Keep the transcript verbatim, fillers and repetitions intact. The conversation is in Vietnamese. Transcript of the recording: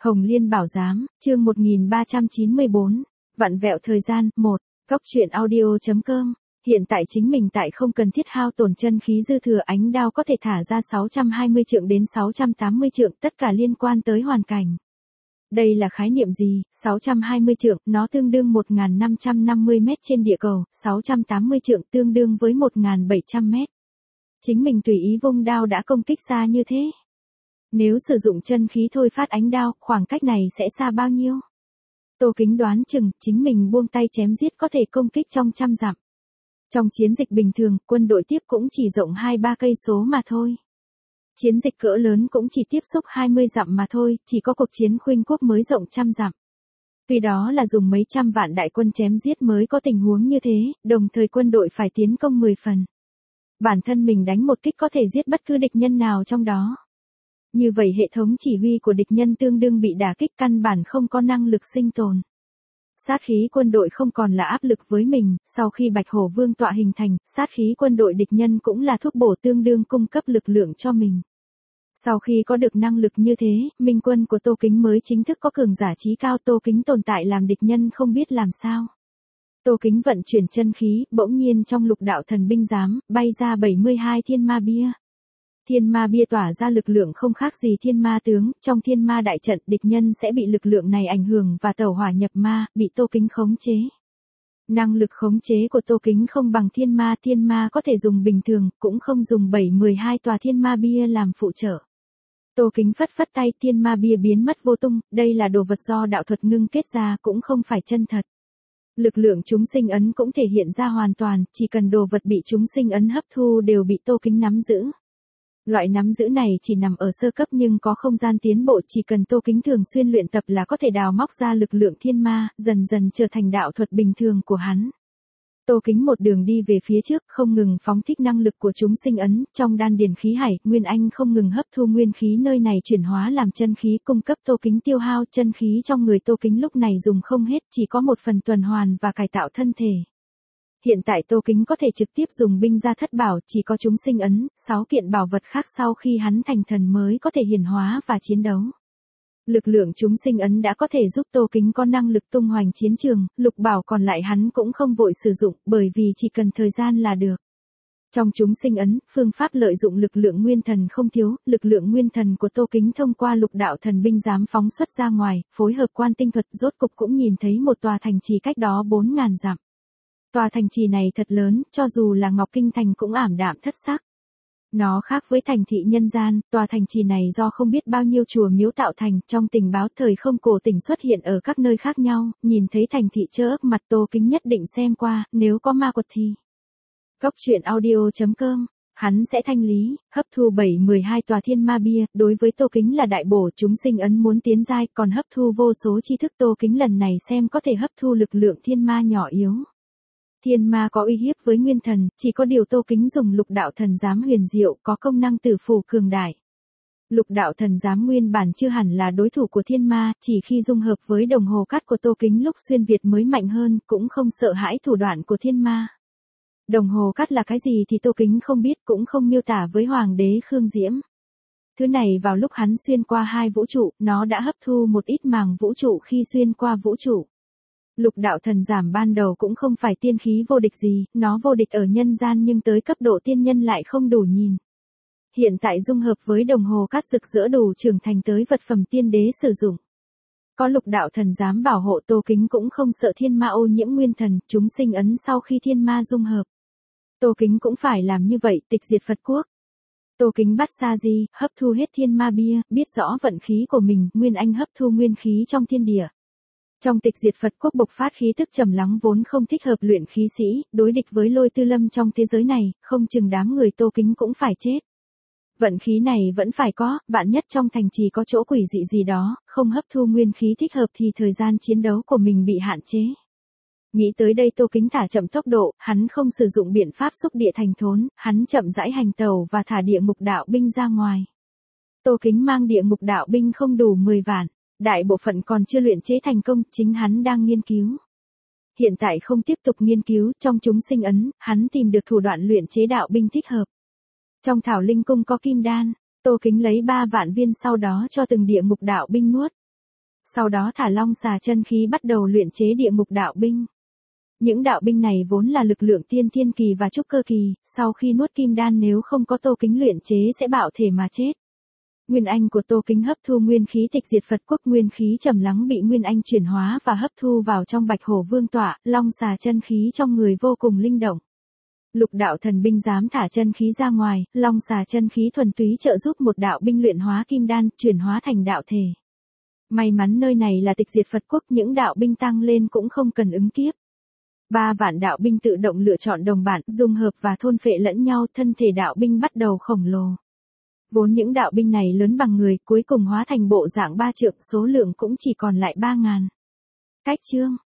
Hồng Liên Bảo Giám, chương một nghìn ba trăm chín mươi bốn, vặn vẹo thời gian, một, Cóc truyện audio.com. Hiện tại chính mình tại không cần thiết hao tổn chân khí dư thừa, ánh đao có thể thả ra sáu trăm hai mươi trượng đến sáu trăm tám mươi trượng, tất cả liên quan tới hoàn cảnh. Đây là khái niệm gì? sáu trăm hai mươi trượng, nó tương đương một nghìn năm trăm năm mươi mét trên địa cầu, sáu trăm tám mươi trượng tương đương với một nghìn bảy trăm mét. Chính mình tùy ý vung đao đã công kích xa như thế. Nếu sử dụng chân khí thôi phát ánh đao, khoảng cách này sẽ xa bao nhiêu? Tô Kính đoán chừng, chính mình buông tay chém giết có thể công kích trong trăm dặm. Trong chiến dịch bình thường, quân đội tiếp cũng chỉ rộng hai ba cây số mà thôi. Chiến dịch cỡ lớn cũng chỉ tiếp xúc hai mươi dặm mà thôi, chỉ có cuộc chiến khuynh quốc mới rộng trăm dặm. Vì đó là dùng mấy trăm vạn đại quân chém giết mới có tình huống như thế, đồng thời quân đội phải tiến công mười phần. Bản thân mình đánh một kích có thể giết bất cứ địch nhân nào trong đó. Như vậy hệ thống chỉ huy của địch nhân tương đương bị đả kích, căn bản không có năng lực sinh tồn. Sát khí quân đội không còn là áp lực với mình, sau khi Bạch Hổ Vương tọa hình thành, sát khí quân đội địch nhân cũng là thuốc bổ tương đương cung cấp lực lượng cho mình. Sau khi có được năng lực như thế, minh quân của Tô Kính mới chính thức có cường giả chí cao. Tô Kính tồn tại làm địch nhân không biết làm sao. Tô Kính vận chuyển chân khí, bỗng nhiên trong lục đạo thần binh giám, bay ra bảy mươi hai thiên ma bia. Thiên ma bia tỏa ra lực lượng không khác gì thiên ma tướng, trong thiên ma đại trận địch nhân sẽ bị lực lượng này ảnh hưởng và tẩu hỏa nhập ma, bị Tô Kính khống chế. Năng lực khống chế của Tô Kính không bằng thiên ma, thiên ma có thể dùng bình thường, cũng không dùng bảy mươi hai tòa thiên ma bia làm phụ trợ. Tô Kính phất phất tay, thiên ma bia biến mất vô tung, đây là đồ vật do đạo thuật ngưng kết ra, cũng không phải chân thật. Lực lượng chúng sinh ấn cũng thể hiện ra hoàn toàn, chỉ cần đồ vật bị chúng sinh ấn hấp thu đều bị Tô Kính nắm giữ. Loại nắm giữ này chỉ nằm ở sơ cấp nhưng có không gian tiến bộ, chỉ cần Tô Kính thường xuyên luyện tập là có thể đào móc ra lực lượng thiên ma, dần dần trở thành đạo thuật bình thường của hắn. Tô Kính một đường đi về phía trước, không ngừng phóng thích năng lực của chúng sinh ấn, trong đan điền khí hải, Nguyên Anh không ngừng hấp thu nguyên khí nơi này chuyển hóa làm chân khí cung cấp Tô Kính tiêu hao, chân khí trong người Tô Kính lúc này dùng không hết, chỉ có một phần tuần hoàn và cải tạo thân thể. Hiện tại Tô Kính có thể trực tiếp dùng binh gia thất bảo, chỉ có chúng sinh ấn, sáu kiện bảo vật khác sau khi hắn thành thần mới có thể hiển hóa và chiến đấu. Lực lượng chúng sinh ấn đã có thể giúp Tô Kính có năng lực tung hoành chiến trường, lục bảo còn lại hắn cũng không vội sử dụng, bởi vì chỉ cần thời gian là được. Trong chúng sinh ấn, phương pháp lợi dụng lực lượng nguyên thần không thiếu, lực lượng nguyên thần của Tô Kính thông qua lục đạo thần binh giám phóng xuất ra ngoài, phối hợp quan tinh thuật, rốt cục cũng nhìn thấy một tòa thành trì cách đó bốn ngàn dặm. Tòa thành trì này thật lớn, cho dù là Ngọc Kinh Thành cũng ảm đạm thất sắc. Nó khác với thành thị nhân gian, tòa thành trì này do không biết bao nhiêu chùa miếu tạo thành, trong tình báo thời không cổ tình xuất hiện ở các nơi khác nhau, nhìn thấy thành thị trơ ấp mặt Tô Kính nhất định xem qua, nếu có ma quật thì. Cóc truyện audio.com, hắn sẽ thanh lý, hấp thu bảy mươi hai tòa thiên ma bia, đối với Tô Kính là đại bổ, chúng sinh ấn muốn tiến giai, còn hấp thu vô số tri thức. Tô Kính lần này xem có thể hấp thu lực lượng thiên ma nhỏ yếu. Thiên ma có uy hiếp với nguyên thần, chỉ có điều Tô Kính dùng lục đạo thần giám huyền diệu, có công năng tử phù cường đại. Lục đạo thần giám nguyên bản chưa hẳn là đối thủ của thiên ma, chỉ khi dung hợp với đồng hồ cát của Tô Kính lúc xuyên Việt mới mạnh hơn, cũng không sợ hãi thủ đoạn của thiên ma. Đồng hồ cát là cái gì thì Tô Kính không biết, cũng không miêu tả với Hoàng đế Khương Diễm. Thứ này vào lúc hắn xuyên qua hai vũ trụ, nó đã hấp thu một ít màng vũ trụ khi xuyên qua vũ trụ. Lục đạo thần giảm ban đầu cũng không phải tiên khí vô địch gì, nó vô địch ở nhân gian nhưng tới cấp độ tiên nhân lại không đủ nhìn. Hiện tại dung hợp với đồng hồ cát rực rỡ đủ trưởng thành tới vật phẩm tiên đế sử dụng. Có lục đạo thần giám bảo hộ, Tô Kính cũng không sợ thiên ma ô nhiễm nguyên thần, chúng sinh ấn sau khi thiên ma dung hợp. Tô Kính cũng phải làm như vậy, tịch diệt Phật quốc. Tô Kính bắt sa di, hấp thu hết thiên ma bia, biết rõ vận khí của mình, Nguyên Anh hấp thu nguyên khí trong thiên địa. Trong tịch diệt Phật quốc bộc phát khí tức trầm lắng vốn không thích hợp luyện khí sĩ, đối địch với Lôi Tư Lâm trong thế giới này, không chừng đám người Tô Kính cũng phải chết. Vận khí này vẫn phải có, vạn nhất trong thành trì có chỗ quỷ dị gì đó, không hấp thu nguyên khí thích hợp thì thời gian chiến đấu của mình bị hạn chế. Nghĩ tới đây Tô Kính thả chậm tốc độ, hắn không sử dụng biện pháp xúc địa thành thốn, hắn chậm rãi hành tàu và thả địa ngục đạo binh ra ngoài. Tô Kính mang địa ngục đạo binh không đủ mười vạn. Đại bộ phận còn chưa luyện chế thành công, chính hắn đang nghiên cứu. Hiện tại không tiếp tục nghiên cứu, trong chúng sinh ấn, hắn tìm được thủ đoạn luyện chế đạo binh thích hợp. Trong Thảo Linh Cung có kim đan, Tô Kính lấy ba vạn viên sau đó cho từng địa ngục đạo binh nuốt. Sau đó thả long xà chân khí bắt đầu luyện chế địa ngục đạo binh. Những đạo binh này vốn là lực lượng tiên thiên kỳ và trúc cơ kỳ, sau khi nuốt kim đan nếu không có Tô Kính luyện chế sẽ bạo thể mà chết. Nguyên anh của Tô Kính hấp thu nguyên khí tịch diệt Phật quốc, nguyên khí trầm lắng bị nguyên anh chuyển hóa và hấp thu vào trong Bạch Hổ Vương tọa, long xà chân khí trong người vô cùng linh động. Lục đạo thần binh dám thả chân khí ra ngoài, long xà chân khí thuần túy trợ giúp một đạo binh luyện hóa kim đan, chuyển hóa thành đạo thể. May mắn nơi này là tịch diệt Phật quốc, những đạo binh tăng lên cũng không cần ứng kiếp. Ba vạn đạo binh tự động lựa chọn đồng bản, dung hợp và thôn phệ lẫn nhau, thân thể đạo binh bắt đầu khổng lồ. Vốn những đạo binh này lớn bằng người, cuối cùng hóa thành bộ dạng ba trượng, số lượng cũng chỉ còn lại ba ngàn. Cách chương